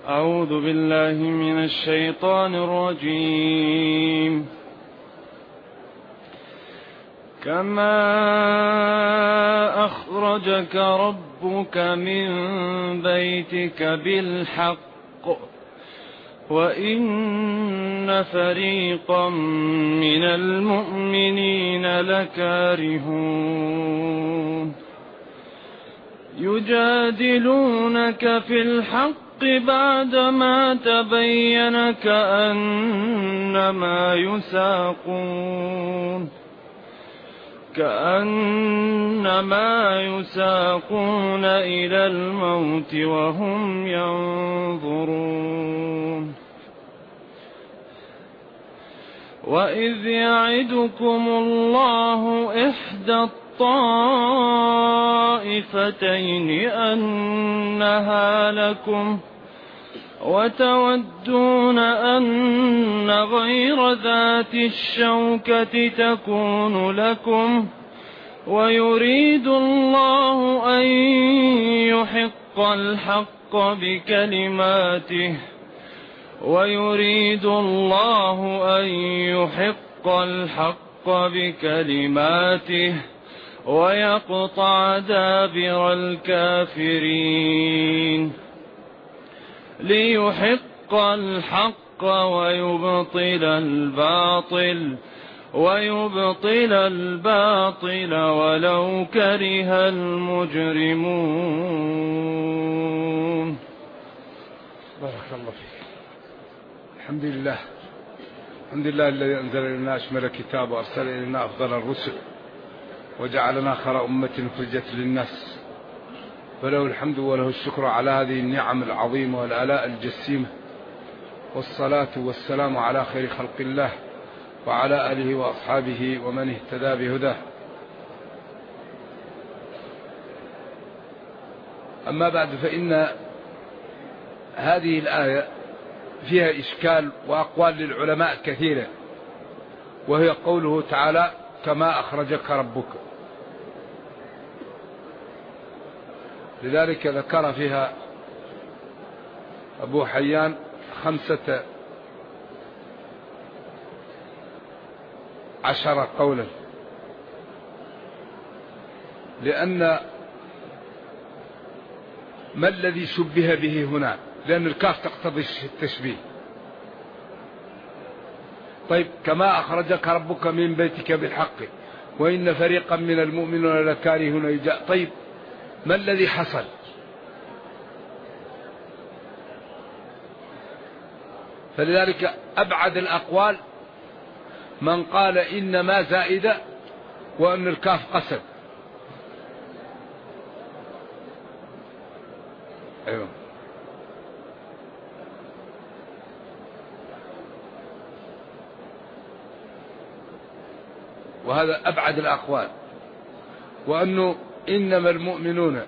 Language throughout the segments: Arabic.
أعوذ بالله من الشيطان الرجيم. كما أخرجك ربك من بيتك بالحق وإن فريقا من المؤمنين لكارهون يجادلونك في الحق بعدما تبين كأنما يساقون إلى الموت وهم ينظرون. وإذ يعدكم الله إحدى الطائفتين أنها لكم وتودون أن غير ذات الشوكة تكون لكم ويريد الله أن يحق الحق بكلماته ويقطع دابر الكافرين ليحق الحق ويبطل الباطل ولو كره المجرمون. بارك الله فيك. الحمد لله الذي أنزل إلينا أشمل الكتاب وأرسل إلينا أفضل الرسل وجعلنا خير أمة أخرجت للناس، فله الحمد وله الشكر على هذه النعم العظيمة والآلاء الجسيمة، والصلاة والسلام على خير خلق الله وعلى آله وأصحابه ومن اهتدى بهداه. أما بعد، فإن هذه الآية فيها إشكال وأقوال للعلماء كثيرة، وهي قوله تعالى كما أخرجك ربك. لذلك ذكر فيها أبو حيان 15 قولا، لأن ما الذي شبه به هنا؟ لأن الكاف تقتضي التشبيه. طيب، كما أخرجك ربك من بيتك بالحق وإن فريقا من المؤمنين لكارهون. طيب، ما الذي حصل؟ فلذلك أبعد الأقوال من قال إنما زائدة وأن الكاف قسم. أيوه. وهذا أبعد الأقوال، وأنه إنما المؤمنون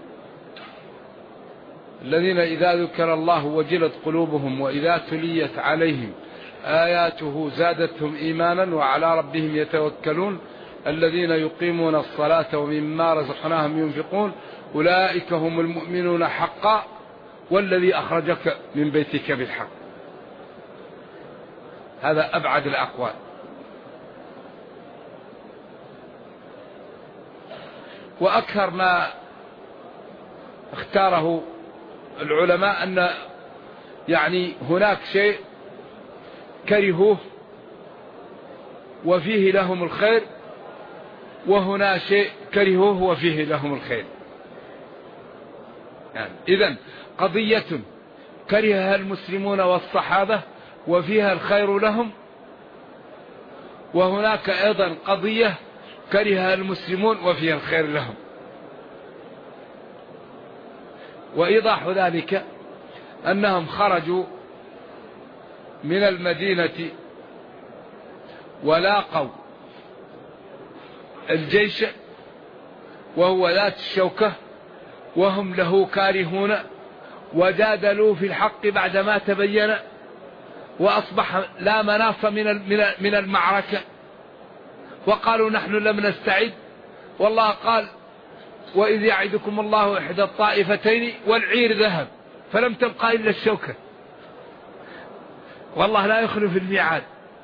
الذين إذا ذكر الله وجلت قلوبهم وإذا تليت عليهم آياته زادتهم إيمانا وعلى ربهم يتوكلون الذين يقيمون الصلاة ومما رزقناهم ينفقون أولئك هم المؤمنون حقا والذي أخرجك من بيتك بالحق. هذا أبعد الأقوال. وأكثر ما اختاره العلماء أن يعني هناك شيء كرهوه وفيه لهم الخير، وهنا شيء كرهوه وفيه لهم الخير. يعني إذن قضية كرهها المسلمون والصحابة وفيها الخير لهم، وهناك أيضا قضية كرهها المسلمون وفيها الخير لهم. وإيضاح ذلك أنهم خرجوا من المدينة ولاقوا الجيش وهو ذات الشوكة وهم له كارهون، وجادلوا في الحق بعدما تبين، وأصبح لا مناص من المعركة، وقالوا نحن لم نستعد. والله قال وإذ يعدكم الله إحدى الطائفتين والعير ذهب فلم تبقى إلا الشوكة. والله لا يخلف الميعاد.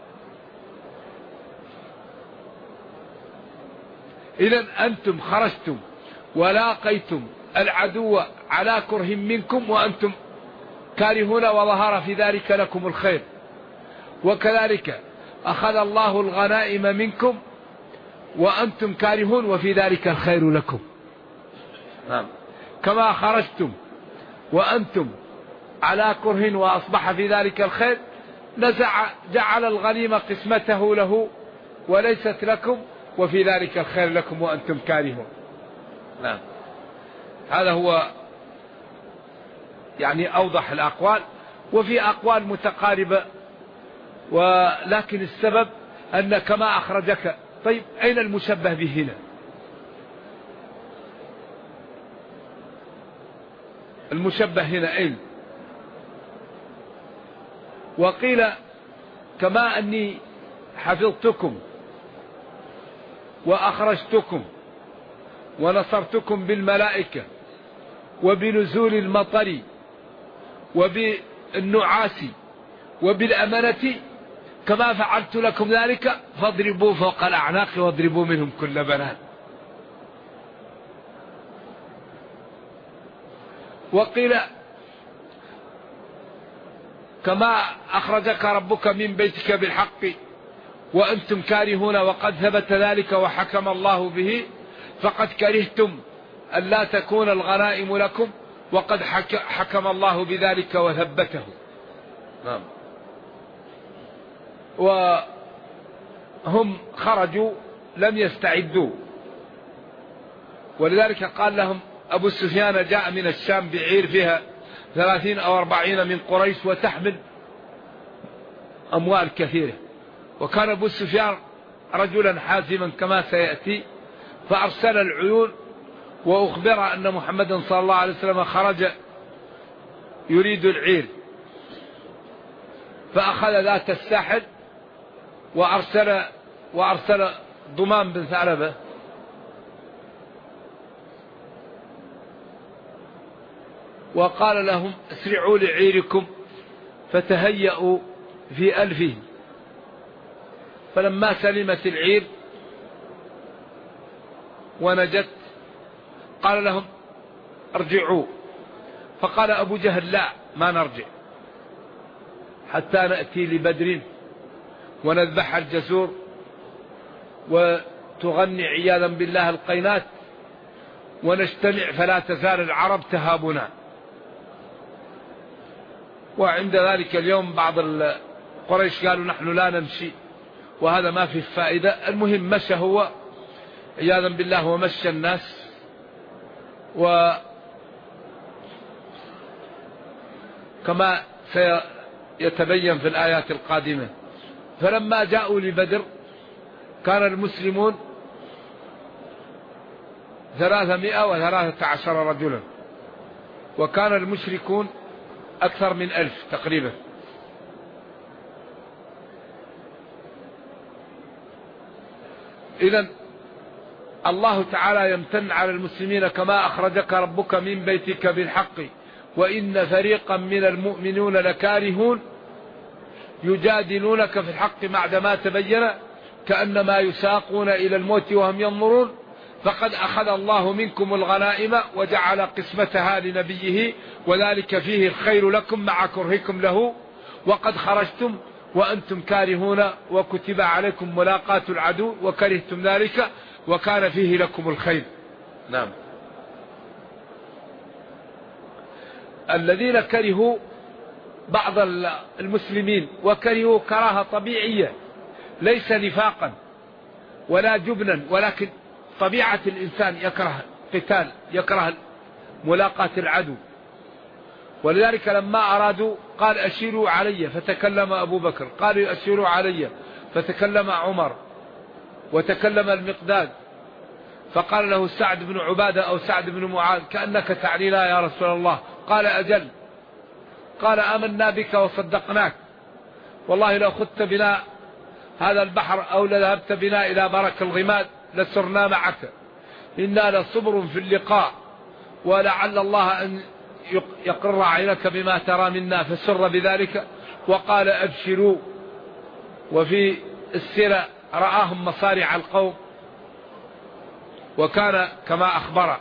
إذن أنتم خرجتم ولاقيتم العدو على كره منكم وأنتم كارهون، وظهر في ذلك لكم الخير. وكذلك أخذ الله الغنائم منكم وأنتم كارهون وفي ذلك الخير لكم. نعم. كما خرجتم وأنتم على كره وأصبح في ذلك الخير، جعل الغنيمة قسمته له وليست لكم وفي ذلك الخير لكم وأنتم كارهون. نعم. هذا هو يعني أوضح الأقوال. وفي أقوال متقاربة، ولكن السبب أن كما أخرجك. طيب أين المشبه به هنا؟ المشبه هنا أين؟ وقيل كما أني حفظتكم وأخرجتكم ونصرتكم بالملائكة وبنزول المطر وبالنعاس وبالأمنة، كما فعلت لكم ذلك فاضربوا فوق الأعناق واضربوا منهم كل بنان. وقيل كما أخرجك ربك من بيتك بالحق وأنتم كارهون وقد ثبت ذلك وحكم الله به، فقد كرهتم ألا تكون الغنائم لكم وقد حكم الله بذلك وثبته. نعم. وهم خرجوا لم يستعدوا، ولذلك قال لهم أبو سفيان جاء من الشام بعير فيها 30 أو 40 من قريش وتحمل أموال كثيرة، وكان أبو سفيان رجلا حازما كما سيأتي، فأرسل العيون وأخبر أن محمدا صلى الله عليه وسلم خرج يريد العير، فأخذ ذات الساحل وأرسل ضمان بن ثعلبة وقال لهم اسرعوا لعيركم فتهيأوا في ألفه. فلما سلمت العير ونجت قال لهم ارجعوا، فقال أبو جهل لا، ما نرجع حتى نأتي لبدر ونذبح الجزور وتغني عياذا بالله القينات ونجتمع فلا تزال العرب تهابنا. وعند ذلك اليوم بعض القريش قالوا نحن لا نمشي وهذا ما فيه فائدة. المهم مشى هو عياذا بالله ومشى الناس، وكما سيتبين في الآيات القادمة. فلما جاءوا لبدر كان المسلمون 313 رجلا، وكان المشركون أكثر من 1000 تقريبا. إذن الله تعالى يمتن على المسلمين كما أخرجك ربك من بيتك بالحق وإن فريقا من المؤمنون لكارهون يجادلونك في الحق بعدما تبين كأنما يساقون إلى الموت وهم ينظرون، فقد أخذ الله منكم الغنائم وجعل قسمتها لنبيه وذلك فيه الخير لكم مع كرهكم له، وقد خرجتم وأنتم كارهون وكتب عليكم ملاقاة العدو وكرهتم ذلك وكان فيه لكم الخير. نعم. الذين كرهوا بعض المسلمين وكرهوا كراهة طبيعية ليس نفاقا ولا جبنا، ولكن طبيعة الإنسان يكره قتال، يكره ملاقاة العدو. ولذلك لما أرادوا قال أشيروا علي، فتكلم أبو بكر، قالوا أشيروا علي، فتكلم عمر، وتكلم المقداد، فقال له سعد بن عبادة أو سعد بن معاذ كأنك تعنينا يا رسول الله، قال أجل، قال آمنا بك وصدقناك، والله لو خدت بنا هذا البحر أو لذهبت بنا إلى برك الغماد لسرنا معك، إنا لصبر في اللقاء ولعل الله أن يقر عينك بما ترى منا فسر بذلك، وقال أبشروا، وفي السيرة رآهم مصارع القوم وكان كما أخبر.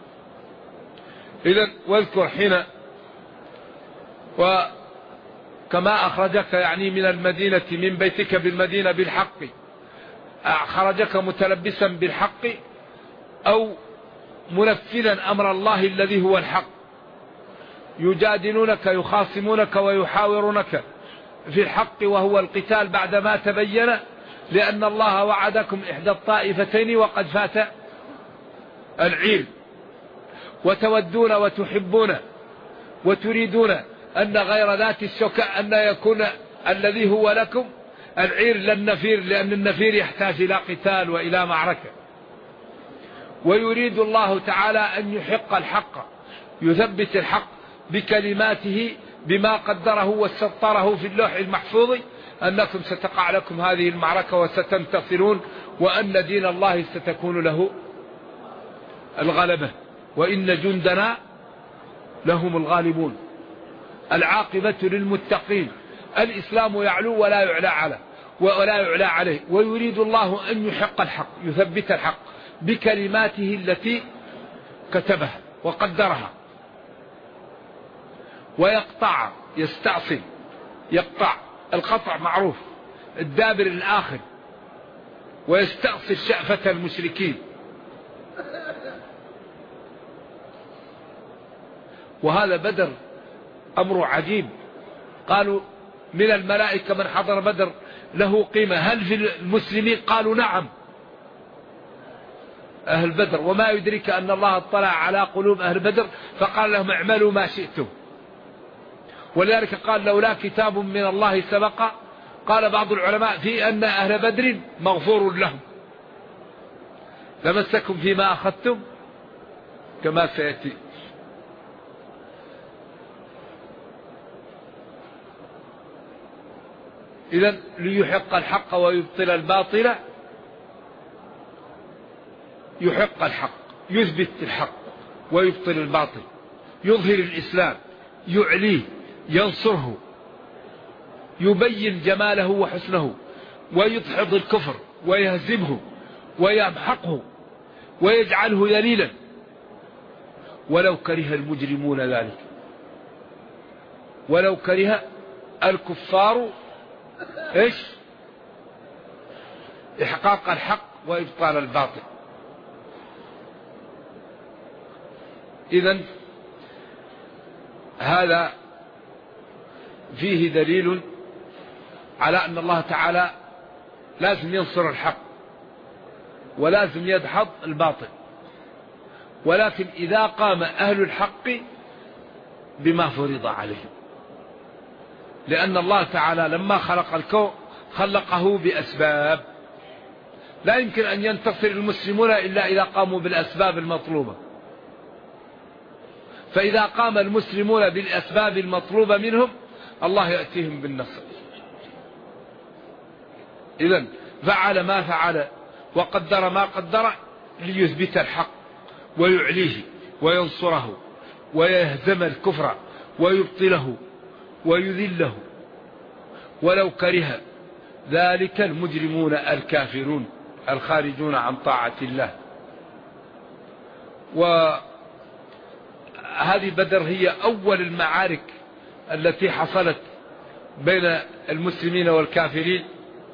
إذن واذكر حين وكما أخرجك يعني من المدينة من بيتك بالمدينة بالحق، خرجك متلبسا بالحق أو منفذا أمر الله الذي هو الحق، يجادلونك يخاصمونك ويحاورونك في الحق وهو القتال بعدما تبين، لأن الله وعدكم إحدى الطائفتين وقد فات العير، وتودون وتحبون وتريدون أن غير ذات الشوكاء أن يكون الذي هو لكم العير للنفير، لأن النفير يحتاج إلى قتال وإلى معركة. ويريد الله تعالى أن يحق الحق، يثبت الحق بكلماته بما قدره وسطره في اللوح المحفوظ أنكم ستقع لكم هذه المعركة وستنتصرون، وأن دين الله ستكون له الغلبة، وإن جندنا لهم الغالبون. العاقبة للمتقين. الإسلام يعلو ولا يعلى عليه، ويريد الله أن يحق الحق، يثبت الحق بكلماته التي كتبها وقدرها، ويقطع يستأصل يقطع، القطع معروف الدابر الآخر، ويستأصل شأفة المشركين. وهذا بدر أمر عجيب. قالوا من الملائكة من حضر بدر له قيمة، هل في المسلمين؟ قالوا نعم أهل بدر، وما يدرك أن الله اطلع على قلوب أهل بدر فقال لهم اعملوا ما شئتم. ولذلك قال لولا كتاب من الله سبق، قال بعض العلماء في أن أهل بدر مغفور لهم، لمسكم فيما أخذتم كما سيأتي. إذن ليحق الحق ويبطل الباطل، يحق الحق يثبت الحق ويبطل الباطل، يظهر الإسلام يعليه ينصره، يبين جماله وحسنه، ويدحض الكفر ويهزمه ويمحقه ويجعله ذليلا، ولو كره المجرمون ذلك، ولو كره الكفار ايش؟ إحقاق الحق وإبطال الباطل. إذن هذا فيه دليل على أن الله تعالى لازم ينصر الحق ولازم يدحض الباطل، ولكن إذا قام أهل الحق بما فرض عليهم، لأن الله تعالى لما خلق الكون خلقه بأسباب، لا يمكن أن ينتصر المسلمون إلا إذا قاموا بالأسباب المطلوبة. فإذا قام المسلمون بالأسباب المطلوبة منهم الله يأتيهم بالنصر. إذن فعل ما فعل وقدر ما قدر ليثبت الحق ويعليه وينصره ويهزم الكفر ويبطله ويذله، ولو كره ذلك المجرمون الكافرون الخارجون عن طاعة الله. وهذه بدر هي أول المعارك التي حصلت بين المسلمين والكافرين،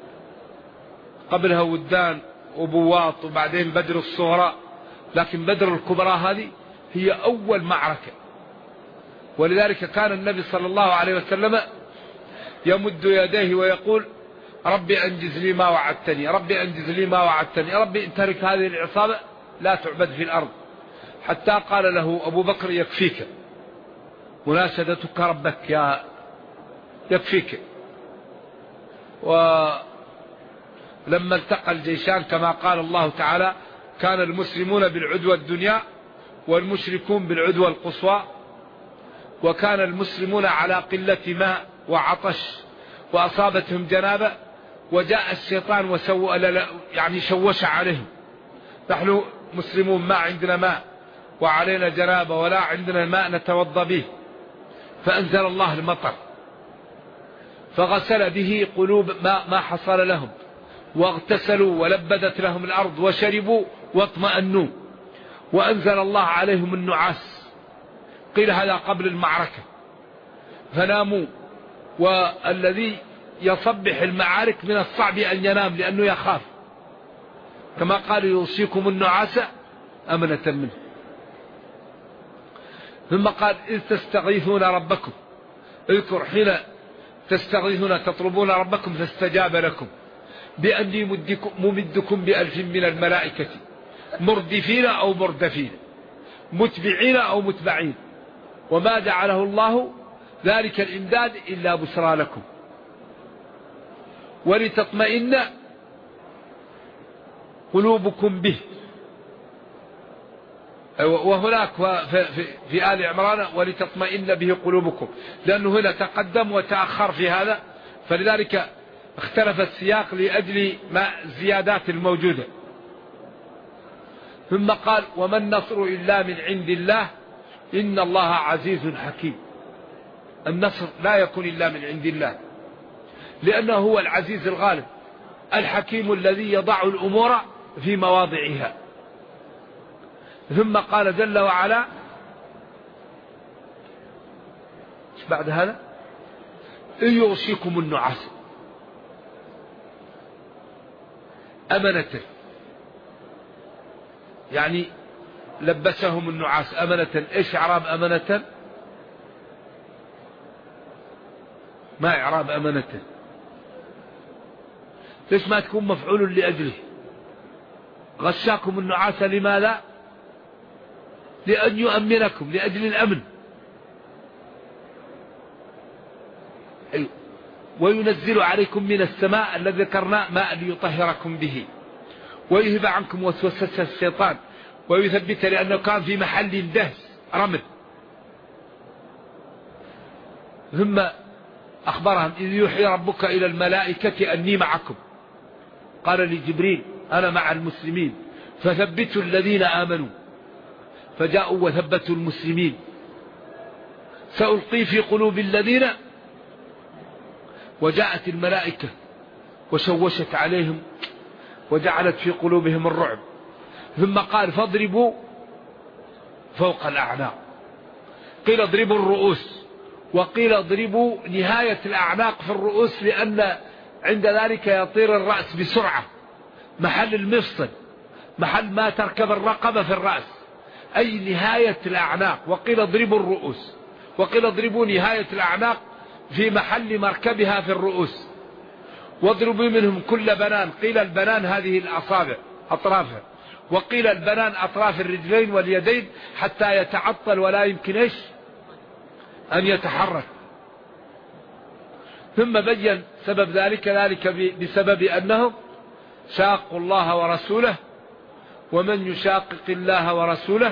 قبلها ودان وبواط وبعدين بدر الصغرى، لكن بدر الكبرى هذه هي أول معركة. ولذلك كان النبي صلى الله عليه وسلم يمد يديه ويقول ربي أنجز لي ما وعدتني، ربي أنجز لي ما وعدتني، ربي إن ترك هذه العصابة لا تعبد في الأرض. حتى قال له أبو بكر يكفيك مناشدتك ربك يا يكفيك. ولما التقى الجيشان كما قال الله تعالى كان المسلمون بالعدوى الدنيا والمشركون بالعدوى القصوى، وكان المسلمون على قلة ماء وعطش وأصابتهم جنابة، وجاء الشيطان يعني شوش عليهم، نحن مسلمون ما عندنا ماء وعلينا جنابة ولا عندنا ماء نتوضى به، فأنزل الله المطر فغسل به قلوب ما حصل لهم، واغتسلوا ولبدت لهم الأرض وشربوا واطمأنوا، وأنزل الله عليهم النعاس. قيل هذا قبل المعركة، فناموا. والذي يصبح المعارك من الصعب أن ينام لأنه يخاف، كما قال يوصيكم النعاس أمنة منه. ثم قال إذ تستغيثون ربكم، اذكر حين تستغيثون تطلبون ربكم فاستجاب لكم بأني ممدكم ب1000 من الملائكة مردفين أو مردفين، متبعين أو متبعين، وما جعله الله ذلك الإمداد إلا بشرى لكم ولتطمئن قلوبكم به. وهناك في آل عمران ولتطمئن به قلوبكم، لأنه هنا تقدم وتأخر في هذا، فلذلك اختلف السياق لأجل ما الزيادات الموجودة. ثم قال وما النصر إلا من عند الله إن الله عزيز حكيم. النصر لا يكون إلا من عند الله، لأنه هو العزيز الغالب الحكيم الذي يضع الأمور في مواضعها. ثم قال جل وعلا بعد هذا إن يغشيكم النعاس أمنة، يعني لبسهم النعاس أمنة. إيش إعراب أمنة؟ ما إعراب أمنة؟ ليش ما تكون مفعول لأجله؟ غشاكم النعاس لماذا؟ لأن يؤمنكم، لأجل الأمن. وينزل عليكم من السماء الذي ذكرنا ماء ليطهركم به ويذهب عنكم وسوسة الشيطان ويثبت، لأنه كان في محل دهس رمل. ثم أخبرهم إذ يوحي ربك إلى الملائكة أني معكم، قال لجبريل أنا مع المسلمين فثبتوا الذين آمنوا، فجاءوا وثبتوا المسلمين. سألقي في قلوب الذين، وجاءت الملائكة وشوشت عليهم وجعلت في قلوبهم الرعب. ثم قال فاضربوا فوق الأعناق، قيل اضربوا الرؤوس، وقيل اضربوا نهاية الأعناق في الرؤوس، لأن عند ذلك يطير الرأس بسرعة، محل المفصل، محل ما تركب الرقبة في الرأس، أي نهاية الأعناق. وقيل اضربوا الرؤوس، وقيل اضربوا نهاية الأعناق في محل مركبها في الرؤوس. واضربوا منهم كل بنان، قيل البنان هذه الأصابع أطرافها، وقيل البنان أطراف الرجلين واليدين حتى يتعطل ولا يمكن إيش أن يتحرك. ثم بين سبب ذلك بسبب أنهم شاقوا الله ورسوله، ومن يشاقق الله ورسوله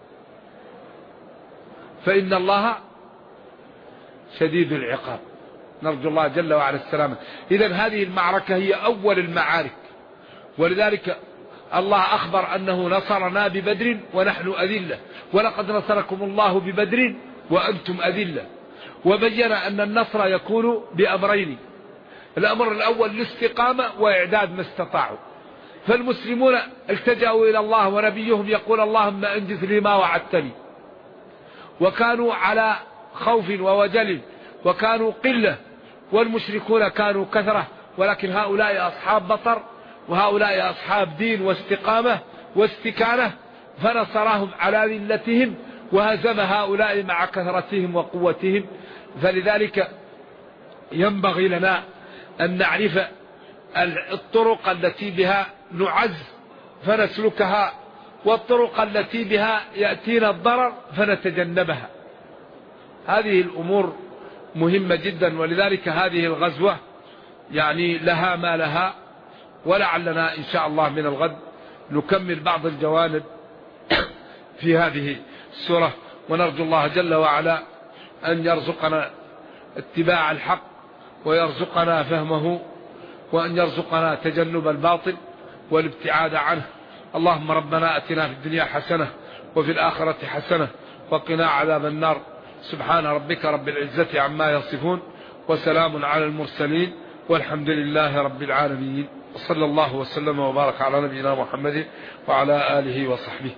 فإن الله شديد العقاب. نرجو الله جل وعلا السلامة. إذن هذه المعركة هي أول المعارك، ولذلك الله أخبر أنه نصرنا ببدر ونحن أذلة، ولقد نصركم الله ببدر وأنتم أذلة. وبين أن النصر يكون بأمرين: الأمر الأول الاستقامة وإعداد ما استطاعوا، فالمسلمون التجأوا إلى الله ونبيهم يقول اللهم أنجز لي ما وعدتني، وكانوا على خوف ووجل، وكانوا قلة، والمشركون كانوا كثرة، ولكن هؤلاء أصحاب بطر، وهؤلاء أصحاب دين واستقامة واستكانة، فنصرهم على ذلتهم وهزم هؤلاء مع كثرتهم وقوتهم. فلذلك ينبغي لنا أن نعرف الطرق التي بها نعز فنسلكها، والطرق التي بها يأتينا الضرر فنتجنبها. هذه الأمور مهمة جدا، ولذلك هذه الغزوة يعني لها ما لها، ولعلنا إن شاء الله من الغد نكمل بعض الجوانب في هذه السورة، ونرجو الله جل وعلا أن يرزقنا اتباع الحق ويرزقنا فهمه، وأن يرزقنا تجنب الباطل والابتعاد عنه. اللهم ربنا أتنا في الدنيا حسنة وفي الآخرة حسنة وقنا عذاب النار. سبحان ربك رب العزة عما يصفون، وسلام على المرسلين والحمد لله رب العالمين، وصلى الله وسلم وبارك على نبينا محمد وعلى آله وصحبه.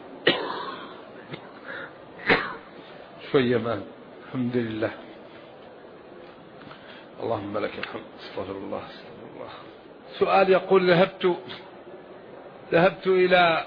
شوية مان. الحمد لله. اللهم لك الحمد. استغفر الله. سؤال يقول ذهبت إلى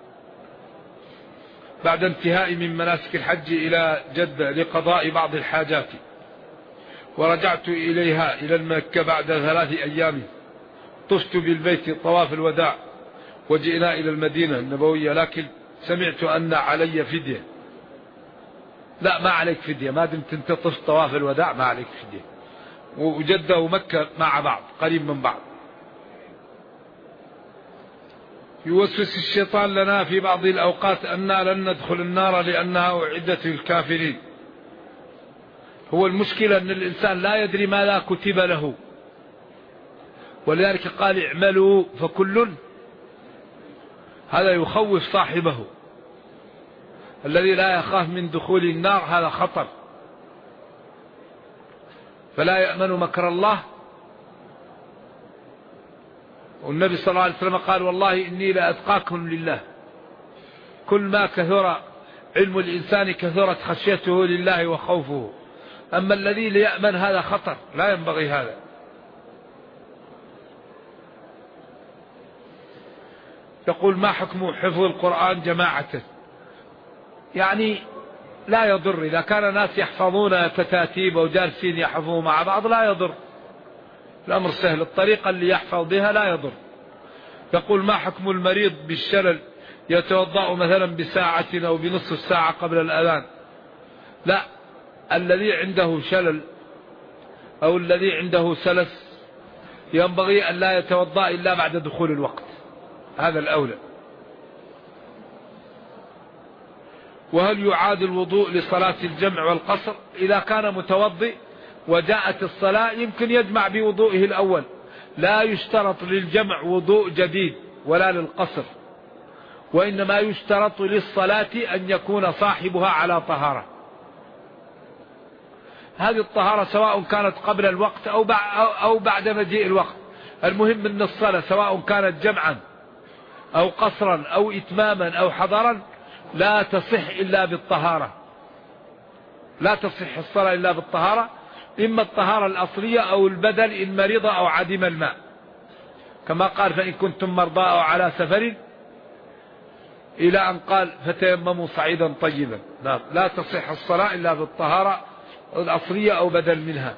بعد انتهائي من مناسك الحج إلى جدة لقضاء بعض الحاجات، ورجعت إليها إلى المكة بعد 3 أيام. طفت بالبيت طواف الوداع وجئنا إلى المدينة النبوية، لكن سمعت أن علي فدية. لا، ما عليك فدية، ما دمت انت طفت طواف الوداع ما عليك فدية. وجدة ومكة مع بعض قريب من بعض. يوسوس الشيطان لنا في بعض الأوقات أننا لن ندخل النار لأنها أعدت للكافرين. هو المشكلة أن الإنسان لا يدري ماذا كتب له، ولذلك قال اعملوا فكل، هذا يخوف صاحبه. الذي لا يخاف من دخول النار هذا خطر، فلا يأمن مكر الله. والنبي صلى الله عليه وسلم قال والله إني لأتقاكم لله. كل ما كثر علم الإنسان كثرت خشيته لله وخوفه. أما الذي ليأمن هذا خطر، لا ينبغي هذا. يقول ما حكم حفظ القرآن جماعة؟ يعني لا يضر، إذا كان ناس يحفظون تتاتيب أو جالسين يحفظوا مع بعض لا يضر، الأمر سهل، الطريقة اللي يحفظ بها لا يضر. يقول ما حكم المريض بالشلل يتوضأ مثلا بساعة أو بنصف ساعة قبل الأذان؟ لا، الذي عنده شلل أو الذي عنده سلس ينبغي أن لا يتوضأ إلا بعد دخول الوقت، هذا الأولى. وهل يعاد الوضوء لصلاة الجمع والقصر؟ إذا كان متوضئ وجاءت الصلاة يمكن يجمع بوضوئه الأول، لا يشترط للجمع وضوء جديد ولا للقصر، وإنما يشترط للصلاة أن يكون صاحبها على طهارة. هذه الطهارة سواء كانت قبل الوقت أو بعد مجيء الوقت، المهم أن الصلاة سواء كانت جمعا أو قصرا أو إتماما أو حضرا لا تصح إلا بالطهارة، لا تصح الصلاة إلا بالطهارة، إما الطهارة الأصلية أو البدل إن مرض أو عدم الماء، كما قال فإن كنتم مرضى أو على سفر، إلى أن قال فتيمموا صعيدا طيبا. لا تصح الصلاة إلا بالطهارة الأصلية أو بدل منها.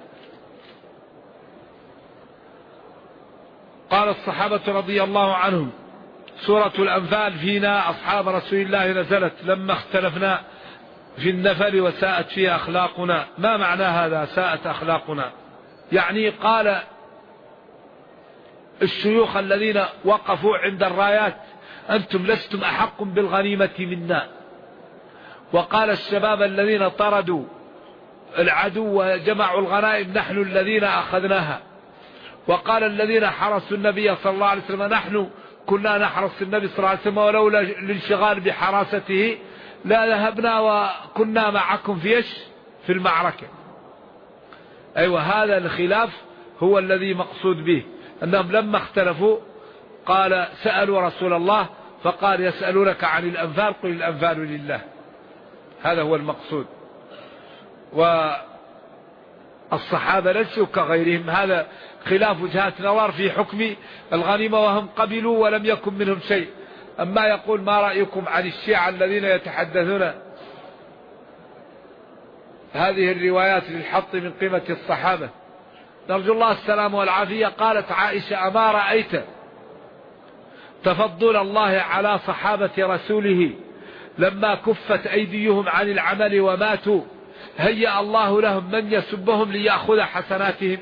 قال الصحابة رضي الله عنهم سورة الأنفال فينا أصحاب رسول الله نزلت لما اختلفنا في النفل وساءت فيها أخلاقنا. ما معنى هذا ساءت أخلاقنا؟ يعني قال الشيوخ الذين وقفوا عند الرايات أنتم لستم أحق بالغنيمة منا، وقال الشباب الذين طردوا العدو وجمعوا الغنائم نحن الذين أخذناها، وقال الذين حرسوا النبي صلى الله عليه وسلم نحن كنا نحرس النبي صلى الله عليه وسلم ولولا الانشغال بحراسته لا ذهبنا وكنا معكم في المعركة. أيوة، هذا الخلاف هو الذي مقصود به، أنهم لما اختلفوا قال سألوا رسول الله فقال يسألونك عن الأنفال قل الأنفال لله، هذا هو المقصود. والصحابة ليسوا كغيرهم، هذا خلاف وجهات نظر في حكم الغنيمة وهم قبلوا ولم يكن منهم شيء. أما يقول ما رأيكم عن الشيعة الذين يتحدثون هذه الروايات للحط من قيمة الصحابة، نرجو الله السلام والعافية. قالت عائشة أما رأيت تفضل الله على صحابة رسوله لما كفت أيديهم عن العمل وماتوا هيأ الله لهم من يسبهم ليأخذ حسناتهم؟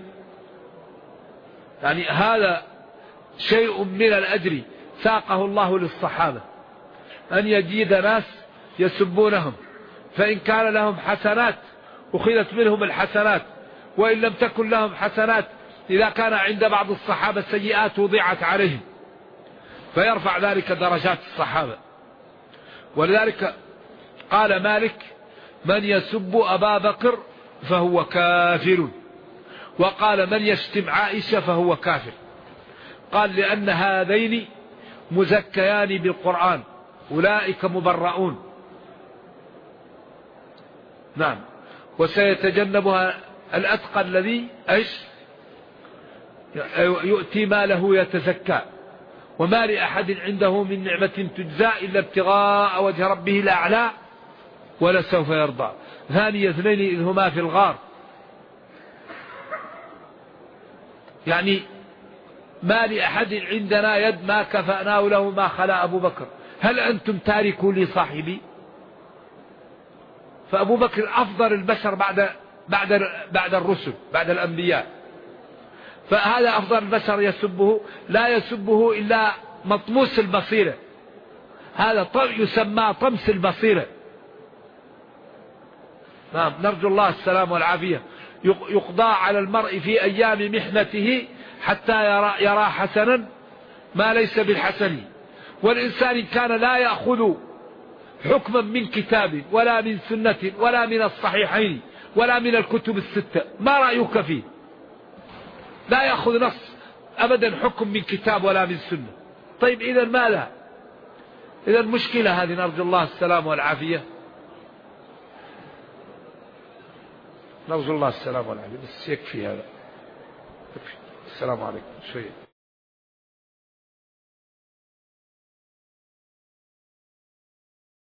يعني هذا شيء من الأجر ساقه الله للصحابة، أن يجيد ناس يسبونهم، فإن كان لهم حسنات أخذت منهم الحسنات، وإن لم تكن لهم حسنات إذا كان عند بعض الصحابة سيئات وضعت عليهم، فيرفع ذلك درجات الصحابة. ولذلك قال مالك من يسب أبا بكر فهو كافر، وقال من يشتم عائشة فهو كافر. قال لأن هذين مزكيان بالقرآن أولئك مبرؤون. نعم. وسيتجنبها الأتقى الذي يؤتي ماله يتزكى وما لأحد عنده من نعمة تجزى إلا ابتغاء وجه ربه الأعلى ولسوف يرضى. ثاني اثنين إذ هما في الغار، يعني ما لأحد عندنا يد ما كفأناه له ما خلا أبو بكر، هل أنتم تاركوا لي صاحبي؟ فأبو بكر أفضل البشر بعد الرسل بعد الأنبياء، فهذا أفضل البشر يسبه لا يسبه إلا مطموس البصيرة، هذا يسمى طمس البصيرة. نعم. نرجو الله السلام والعافية. يقضى على المرء في أيام محنته حتى يرى حسنا ما ليس بالحسن. والإنسان كان لا يأخذ حكما من كتاب ولا من سنة ولا من الصحيحين ولا من الكتب الستة، ما رأيك فيه؟ لا يأخذ نص أبدا حكم من كتاب ولا من سنة. طيب إذا ماذا؟ إذا المشكلة هذه نرجو الله السلام والعافية. نرجو الله السلام والعافية. بس يكفي هذا. السلام عليكم. شوية.